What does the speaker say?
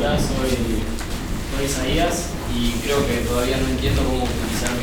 Hola, soy Isaías y creo que todavía no entiendo cómo utilizar